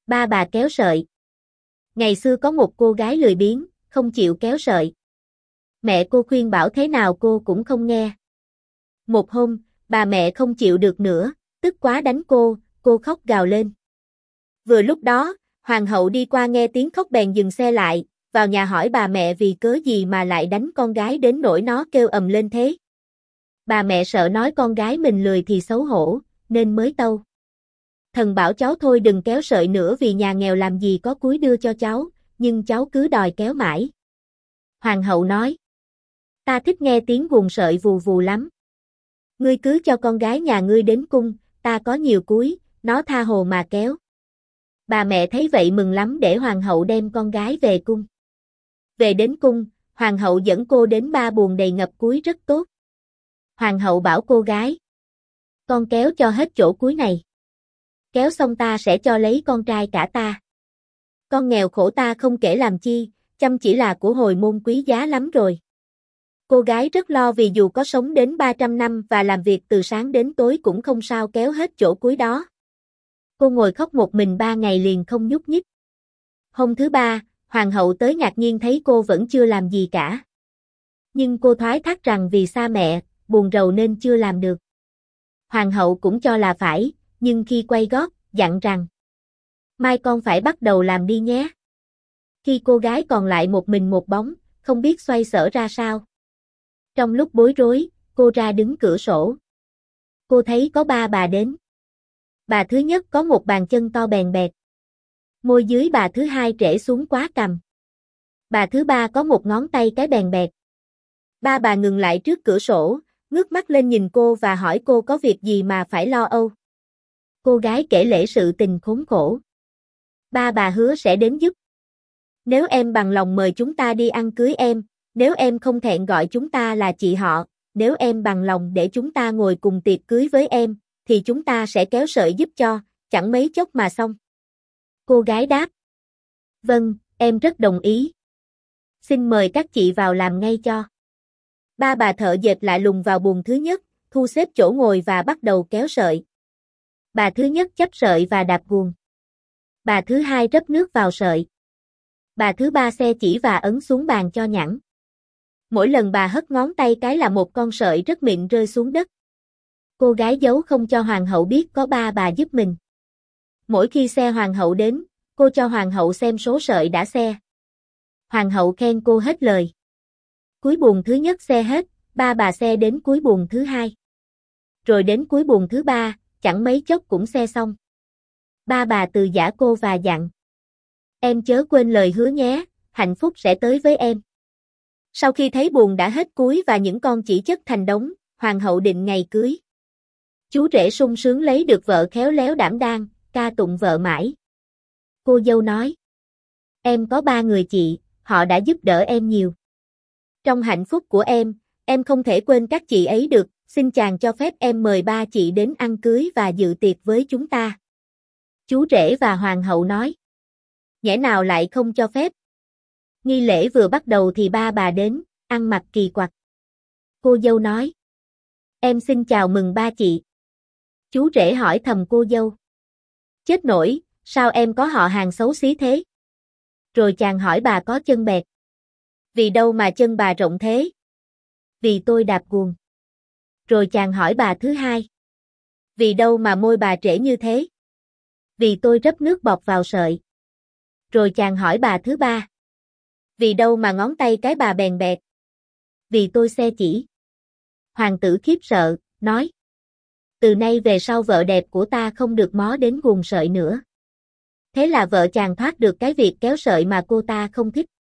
Ba bà kéo sợi. Ngày xưa có một cô gái lười biếng, không chịu kéo sợi. Mẹ cô khuyên bảo thế nào cô cũng không nghe. Một hôm, bà mẹ không chịu được nữa, tức quá đánh cô khóc gào lên. Vừa lúc đó, hoàng hậu đi qua nghe tiếng khóc bèn dừng xe lại, vào nhà hỏi bà mẹ vì cớ gì mà lại đánh con gái đến nỗi nó kêu ầm lên thế. Bà mẹ sợ nói con gái mình lười thì xấu hổ, nên mới tâu. Thần bảo cháu thôi đừng kéo sợi nữa vì nhà nghèo làm gì có cúi đưa cho cháu, nhưng cháu cứ đòi kéo mãi. Hoàng hậu nói. Ta thích nghe tiếng guồng sợi vù vù lắm. Ngươi cứ cho con gái nhà ngươi đến cung, ta có nhiều cúi, nó tha hồ mà kéo. Bà mẹ thấy vậy mừng lắm để hoàng hậu đem con gái về cung. Về đến cung, hoàng hậu dẫn cô đến 3 buồng đầy ngập cúi rất tốt. Hoàng hậu bảo cô gái. Con kéo cho hết chỗ cúi này. Kéo xong ta sẽ cho lấy con trai cả ta. Con nghèo khổ ta không kể làm chi, chăm chỉ là của hồi môn quý giá lắm rồi. Cô gái rất lo vì dù có sống đến 300 năm và làm việc từ sáng đến tối cũng không sao kéo hết chỗ cúi đó. Cô ngồi khóc một mình 3 ngày liền không nhúc nhích. Hôm thứ 3, hoàng hậu tới ngạc nhiên thấy cô vẫn chưa làm gì cả. Nhưng cô thoái thác rằng vì xa mẹ, buồn rầu nên chưa làm được. Hoàng hậu cũng cho là phải, nhưng khi quay gót, dặn rằng mai con phải bắt đầu làm đi nhé. Khi cô gái còn lại một mình một bóng, không biết xoay sở ra sao. Trong lúc bối rối, cô ra đứng cửa sổ. Cô thấy có 3 bà đến. Bà thứ nhất có một bàn chân to bèn bẹt. Môi dưới bà thứ hai trễ xuống quá cằm. Bà thứ 3 có một ngón tay cái bèn bẹt. 3 bà ngừng lại trước cửa sổ, ngước mắt lên nhìn cô và hỏi cô có việc gì mà phải lo âu. Cô gái kể lể sự tình khốn khổ. 3 bà hứa sẽ đến giúp. Nếu em bằng lòng mời chúng ta đi ăn cưới em, nếu em không thẹn gọi chúng ta là chị họ, nếu em bằng lòng để chúng ta ngồi cùng tiệc cưới với em, thì chúng ta sẽ kéo sợi giúp cho, chẳng mấy chốc mà xong. Cô gái đáp. Vâng, em rất đồng ý. Xin mời các chị vào làm ngay cho. 3 bà thợ dệt lại lùng vào buồng thứ nhất, thu xếp chỗ ngồi và bắt đầu kéo sợi. Bà thứ nhất chấp sợi và đạp guồng. Bà thứ hai rấp nước vào sợi. Bà thứ 3 xe chỉ và ấn xuống bàn cho nhẵn. Mỗi lần bà hất ngón tay cái là một con sợi rất mịn rơi xuống đất. Cô gái giấu không cho hoàng hậu biết có 3 bà giúp mình. Mỗi khi xe hoàng hậu đến, cô cho hoàng hậu xem số sợi đã xe. Hoàng hậu khen cô hết lời. Cuối buồng thứ nhất xe hết, 3 bà xe đến cuối buồng thứ 2. Rồi đến cuối buồng thứ 3, chẳng mấy chốc cũng xe xong. 3 bà từ giã cô và dặn. Em chớ quên lời hứa nhé, hạnh phúc sẽ tới với em. Sau khi thấy buồng đã hết cúi và những con chỉ chất thành đống, hoàng hậu định ngày cưới. Chú rể sung sướng lấy được vợ khéo léo đảm đang, ca tụng vợ mãi. Cô dâu nói. Em có 3 người chị, họ đã giúp đỡ em nhiều. Trong hạnh phúc của em không thể quên các chị ấy được, xin chàng cho phép em mời 3 chị đến ăn cưới và dự tiệc với chúng ta. Chú rể và hoàng hậu nói. Nhẽ nào lại không cho phép? Nghi lễ vừa bắt đầu thì 3 bà đến, ăn mặc kỳ quặc. Cô dâu nói. Em xin chào mừng 3 chị. Chú rể hỏi thầm cô dâu. Chết nổi, sao em có họ hàng xấu xí thế? Rồi chàng hỏi bà có chân bẹt. Vì đâu mà chân bà rộng thế? Vì tôi đạp guồng. Rồi chàng hỏi bà thứ hai. Vì đâu mà môi bà trễ như thế? Vì tôi rấp nước bọt vào sợi. Rồi chàng hỏi bà thứ 3. Vì đâu mà ngón tay cái bà bèn bẹt? Vì tôi xe chỉ. Hoàng tử khiếp sợ, nói. Từ nay về sau vợ đẹp của ta không được mó đến guồng sợi nữa. Thế là vợ chàng thoát được cái việc kéo sợi mà cô ta không thích.